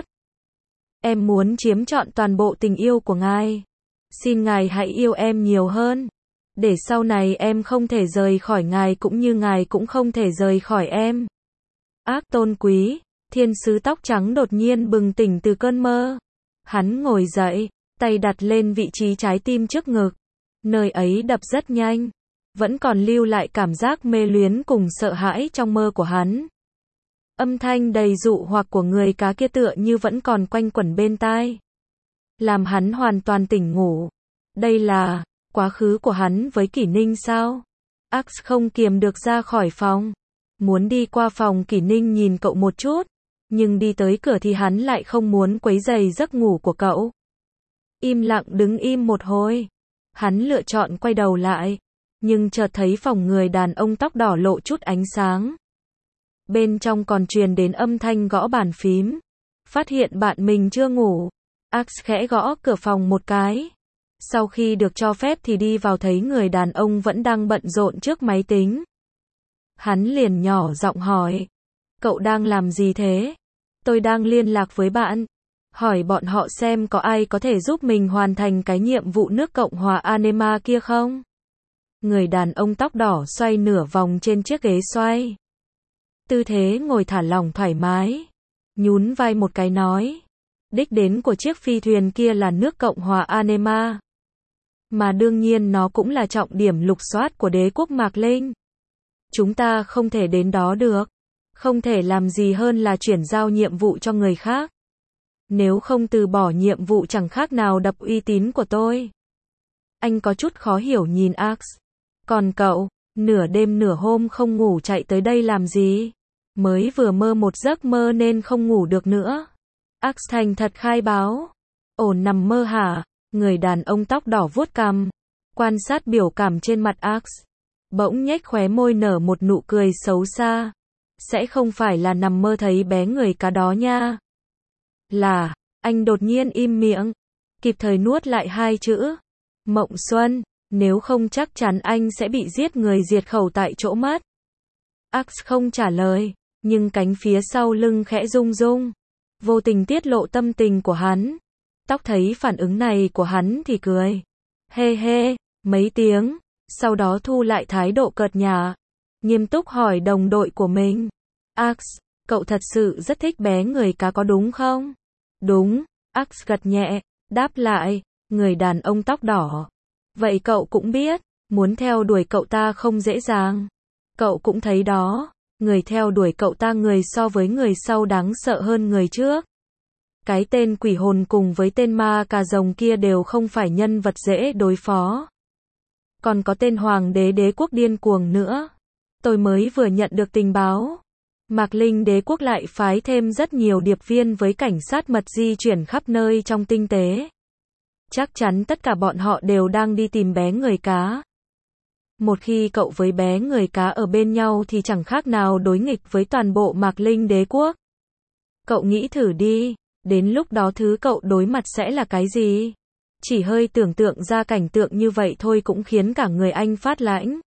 Em muốn chiếm trọn toàn bộ tình yêu của ngài. Xin ngài hãy yêu em nhiều hơn. Để sau này em không thể rời khỏi ngài cũng như ngài cũng không thể rời khỏi em. Ác tôn quý, thiên sứ tóc trắng đột nhiên bừng tỉnh từ cơn mơ. Hắn ngồi dậy, tay đặt lên vị trí trái tim trước ngực. Nơi ấy đập rất nhanh. Vẫn còn lưu lại cảm giác mê luyến cùng sợ hãi trong mơ của hắn. Âm thanh đầy dụ hoặc của người cá kia tựa như vẫn còn quanh quẩn bên tai. Làm hắn hoàn toàn tỉnh ngủ. Đây là quá khứ của hắn với Kỷ Ninh sao? Ax không kiềm được ra khỏi phòng. Muốn đi qua phòng Kỷ Ninh nhìn cậu một chút. Nhưng đi tới cửa thì hắn lại không muốn quấy rầy giấc ngủ của cậu. Im lặng đứng im một hồi. Hắn lựa chọn quay đầu lại. Nhưng chợt thấy phòng người đàn ông tóc đỏ lộ chút ánh sáng. Bên trong còn truyền đến âm thanh gõ bàn phím. Phát hiện bạn mình chưa ngủ. Ax khẽ gõ cửa phòng một cái. Sau khi được cho phép thì đi vào thấy người đàn ông vẫn đang bận rộn trước máy tính. Hắn liền nhỏ giọng hỏi. Cậu đang làm gì thế? Tôi đang liên lạc với bạn. Hỏi bọn họ xem có ai có thể giúp mình hoàn thành cái nhiệm vụ nước Cộng hòa Anema kia không? Người đàn ông tóc đỏ xoay nửa vòng trên chiếc ghế xoay. Tư thế ngồi thả lỏng thoải mái. Nhún vai một cái nói. Đích đến của chiếc phi thuyền kia là nước Cộng hòa Anema. Mà đương nhiên nó cũng là trọng điểm lục soát của đế quốc Mạc Linh. Chúng ta không thể đến đó được. Không thể làm gì hơn là chuyển giao nhiệm vụ cho người khác. Nếu không từ bỏ nhiệm vụ chẳng khác nào đập uy tín của tôi. Anh có chút khó hiểu nhìn Ax. Còn cậu, nửa đêm nửa hôm không ngủ chạy tới đây làm gì? Mới vừa mơ một giấc mơ nên không ngủ được nữa. Ax thành thật khai báo. Ổn nằm mơ hả? Người đàn ông tóc đỏ vuốt cằm. Quan sát biểu cảm trên mặt Ax. Bỗng nhếch khóe môi nở một nụ cười xấu xa. Sẽ không phải là nằm mơ thấy bé người cá đó nha. Là, anh đột nhiên im miệng. Kịp thời nuốt lại hai chữ. Mộng xuân, nếu không chắc chắn anh sẽ bị giết người diệt khẩu tại chỗ mất. Ax không trả lời, nhưng cánh phía sau lưng khẽ rung rung. Vô tình tiết lộ tâm tình của hắn. Tóc thấy phản ứng này của hắn thì cười. Hê hê, mấy tiếng, sau đó thu lại thái độ cợt nhả. Nghiêm túc hỏi đồng đội của mình. Ax, cậu thật sự rất thích bé người cá có đúng không? Đúng, Ax gật nhẹ, đáp lại, người đàn ông tóc đỏ. Vậy cậu cũng biết, muốn theo đuổi cậu ta không dễ dàng. Cậu cũng thấy đó, người theo đuổi cậu ta người so với người sau đáng sợ hơn người trước. Cái tên quỷ hồn cùng với tên ma cà rồng kia đều không phải nhân vật dễ đối phó. Còn có tên hoàng đế đế quốc điên cuồng nữa. Tôi mới vừa nhận được tình báo. Mạc Linh đế quốc lại phái thêm rất nhiều điệp viên với cảnh sát mật di chuyển khắp nơi trong tinh tế. Chắc chắn tất cả bọn họ đều đang đi tìm bé người cá. Một khi cậu với bé người cá ở bên nhau thì chẳng khác nào đối nghịch với toàn bộ Mạc Linh đế quốc. Cậu nghĩ thử đi, đến lúc đó thứ cậu đối mặt sẽ là cái gì? Chỉ hơi tưởng tượng ra cảnh tượng như vậy thôi cũng khiến cả người anh phát lãnh.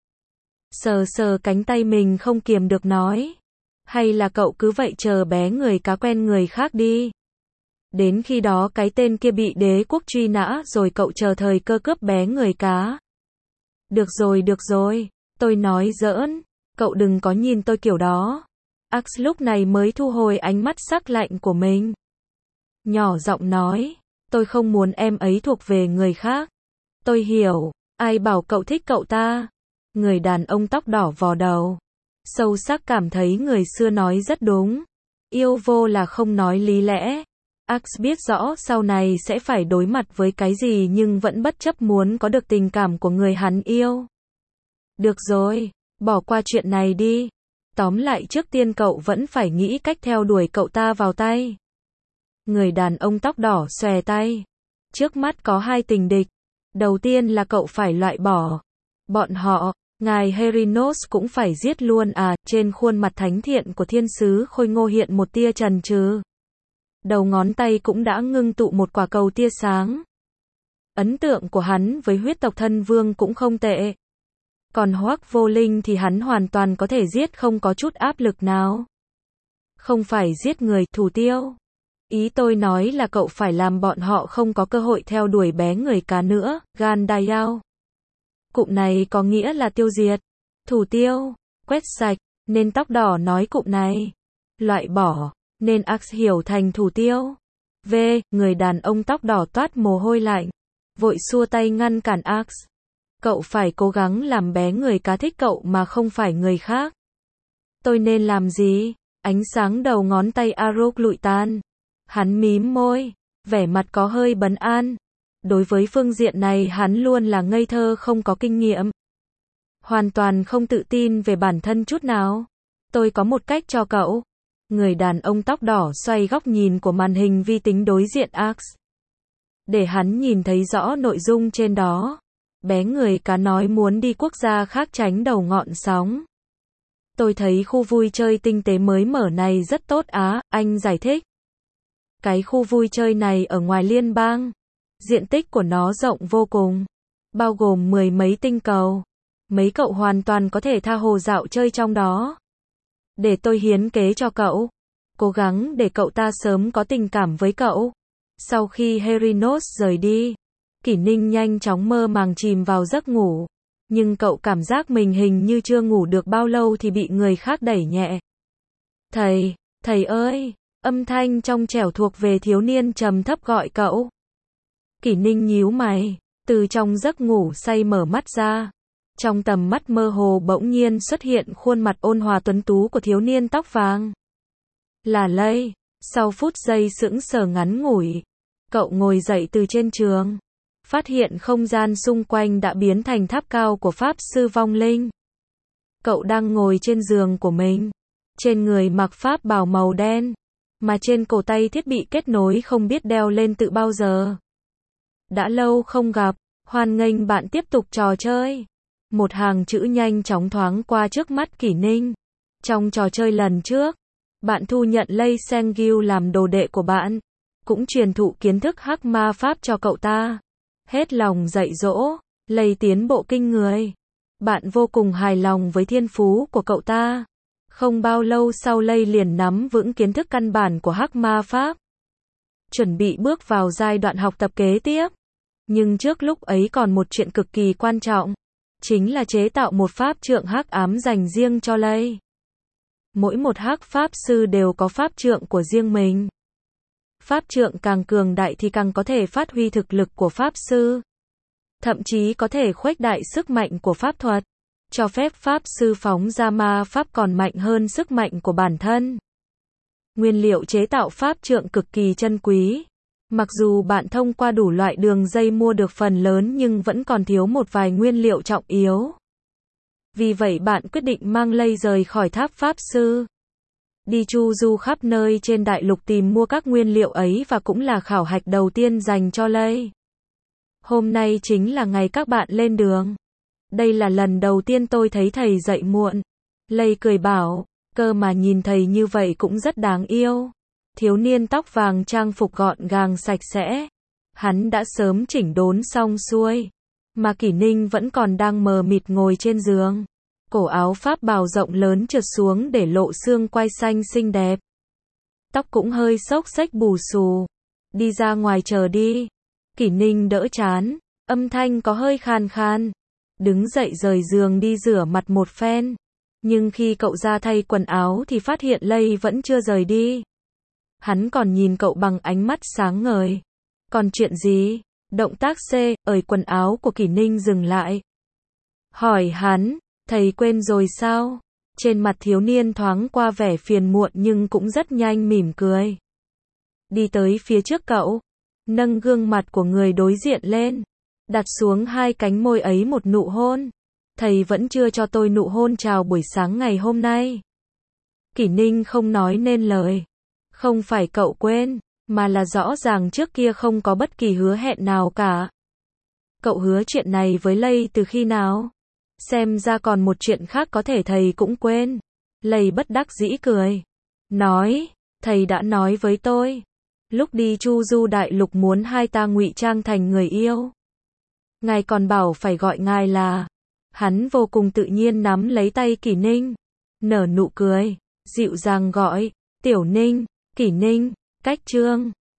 Sờ sờ cánh tay mình không kiềm được nói. Hay là cậu cứ vậy chờ bé người cá quen người khác đi. Đến khi đó cái tên kia bị đế quốc truy nã rồi cậu chờ thời cơ cướp bé người cá. Được rồi được rồi, tôi nói giỡn, cậu đừng có nhìn tôi kiểu đó. Ax lúc này mới thu hồi ánh mắt sắc lạnh của mình. Nhỏ giọng nói, tôi không muốn em ấy thuộc về người khác. Tôi hiểu, ai bảo cậu thích cậu ta? Người đàn ông tóc đỏ vò đầu. Sâu sắc cảm thấy người xưa nói rất đúng. Yêu vô là không nói lý lẽ. Ax biết rõ sau này sẽ phải đối mặt với cái gì nhưng vẫn bất chấp muốn có được tình cảm của người hắn yêu. Được rồi, bỏ qua chuyện này đi. Tóm lại trước tiên cậu vẫn phải nghĩ cách theo đuổi cậu ta vào tay. Người đàn ông tóc đỏ xòe tay. Trước mắt có hai tình địch. Đầu tiên là cậu phải loại bỏ. Bọn họ, ngài Herinos cũng phải giết luôn à, trên khuôn mặt thánh thiện của thiên sứ khôi ngô hiện một tia chần chừ. Đầu ngón tay cũng đã ngưng tụ một quả cầu tia sáng. Ấn tượng của hắn với huyết tộc thân vương cũng không tệ. Còn Hoắc Vô Linh thì hắn hoàn toàn có thể giết không có chút áp lực nào. Không phải giết người, thủ tiêu. Ý tôi nói là cậu phải làm bọn họ không có cơ hội theo đuổi bé người cá nữa, Gan Dayao. Cụm này có nghĩa là tiêu diệt, thủ tiêu, quét sạch, nên tóc đỏ nói cụm này. Loại bỏ, nên Ax hiểu thành thủ tiêu. V, người đàn ông tóc đỏ toát mồ hôi lạnh. Vội xua tay ngăn cản Ax. Cậu phải cố gắng làm bé người cá thích cậu mà không phải người khác. Tôi nên làm gì? Ánh sáng đầu ngón tay Arok lụi tan. Hắn mím môi, vẻ mặt có hơi bấn an. Đối với phương diện này hắn luôn là ngây thơ không có kinh nghiệm. Hoàn toàn không tự tin về bản thân chút nào. Tôi có một cách cho cậu. Người đàn ông tóc đỏ xoay góc nhìn của màn hình vi tính đối diện Ax. Để hắn nhìn thấy rõ nội dung trên đó. Bé người cá nói muốn đi quốc gia khác tránh đầu ngọn sóng. Tôi thấy khu vui chơi tinh tế mới mở này rất tốt á, anh giải thích. Cái khu vui chơi này ở ngoài liên bang. Diện tích của nó rộng vô cùng. Bao gồm mười mấy tinh cầu. Mấy cậu hoàn toàn có thể tha hồ dạo chơi trong đó. Để tôi hiến kế cho cậu. Cố gắng để cậu ta sớm có tình cảm với cậu. Sau khi Herinos rời đi, Kỷ Ninh nhanh chóng mơ màng chìm vào giấc ngủ. Nhưng cậu cảm giác mình hình như chưa ngủ được bao lâu thì bị người khác đẩy nhẹ. Thầy, thầy ơi, âm thanh trong trẻo thuộc về thiếu niên trầm thấp gọi cậu. Kỷ Ninh nhíu mày, từ trong giấc ngủ say mở mắt ra. Trong tầm mắt mơ hồ bỗng nhiên xuất hiện khuôn mặt ôn hòa tuấn tú của thiếu niên tóc vàng. Là Lây, sau phút giây sững sờ ngắn ngủi, cậu ngồi dậy từ trên giường, phát hiện không gian xung quanh đã biến thành tháp cao của Pháp Sư Vong Linh. Cậu đang ngồi trên giường của mình, trên người mặc pháp bào màu đen, mà trên cổ tay thiết bị kết nối không biết đeo lên từ bao giờ. Đã lâu không gặp, hoan nghênh bạn tiếp tục trò chơi. Một hàng chữ nhanh chóng thoáng qua trước mắt Kỷ Ninh. Trong trò chơi lần trước, bạn thu nhận Lei Sengyu làm đồ đệ của bạn, cũng truyền thụ kiến thức hắc ma pháp cho cậu ta. Hết lòng dạy dỗ, Lei tiến bộ kinh người. Bạn vô cùng hài lòng với thiên phú của cậu ta. Không bao lâu sau Lei liền nắm vững kiến thức căn bản của hắc ma pháp. Chuẩn bị bước vào giai đoạn học tập kế tiếp. Nhưng trước lúc ấy còn một chuyện cực kỳ quan trọng. Chính là chế tạo một pháp trượng hắc ám dành riêng cho Lei. Mỗi một hắc pháp sư đều có pháp trượng của riêng mình. Pháp trượng càng cường đại thì càng có thể phát huy thực lực của pháp sư. Thậm chí có thể khuếch đại sức mạnh của pháp thuật. Cho phép pháp sư phóng ra ma pháp còn mạnh hơn sức mạnh của bản thân. Nguyên liệu chế tạo pháp trượng cực kỳ chân quý. Mặc dù bạn thông qua đủ loại đường dây mua được phần lớn nhưng vẫn còn thiếu một vài nguyên liệu trọng yếu. Vì vậy bạn quyết định mang Lei rời khỏi tháp pháp sư. Đi chu du khắp nơi trên đại lục tìm mua các nguyên liệu ấy và cũng là khảo hạch đầu tiên dành cho Lei. Hôm nay chính là ngày các bạn lên đường. Đây là lần đầu tiên tôi thấy thầy dậy muộn. Lei cười bảo, cơ mà nhìn thầy như vậy cũng rất đáng yêu. Thiếu niên tóc vàng trang phục gọn gàng sạch sẽ. Hắn đã sớm chỉnh đốn xong xuôi. Mà Kỷ Ninh vẫn còn đang mờ mịt ngồi trên giường. Cổ áo pháp bào rộng lớn trượt xuống để lộ xương quai xanh xinh đẹp. Tóc cũng hơi xốc xếch bù xù. Đi ra ngoài chờ đi. Kỷ Ninh đỡ chán. Âm thanh có hơi khan khan. Đứng dậy rời giường đi rửa mặt một phen. Nhưng khi cậu ra thay quần áo thì phát hiện Lây vẫn chưa rời đi. Hắn còn nhìn cậu bằng ánh mắt sáng ngời. Còn chuyện gì? Động tác C, ởi quần áo của Kỷ Ninh dừng lại. Hỏi hắn, thầy quên rồi sao? Trên mặt thiếu niên thoáng qua vẻ phiền muộn nhưng cũng rất nhanh mỉm cười. Đi tới phía trước cậu, nâng gương mặt của người đối diện lên, đặt xuống hai cánh môi ấy một nụ hôn. Thầy vẫn chưa cho tôi nụ hôn chào buổi sáng ngày hôm nay. Kỷ Ninh không nói nên lời. Không phải cậu quên, mà là rõ ràng trước kia không có bất kỳ hứa hẹn nào cả. Cậu hứa chuyện này với Lây từ khi nào? Xem ra còn một chuyện khác có thể thầy cũng quên. Lây bất đắc dĩ cười. Nói, thầy đã nói với tôi. Lúc đi Chu Du Đại Lục muốn hai ta ngụy trang thành người yêu. Ngài còn bảo phải gọi ngài là. Hắn vô cùng tự nhiên nắm lấy tay Kỷ Ninh. Nở nụ cười, dịu dàng gọi, Tiểu Ninh, Kỷ Ninh, cách chương.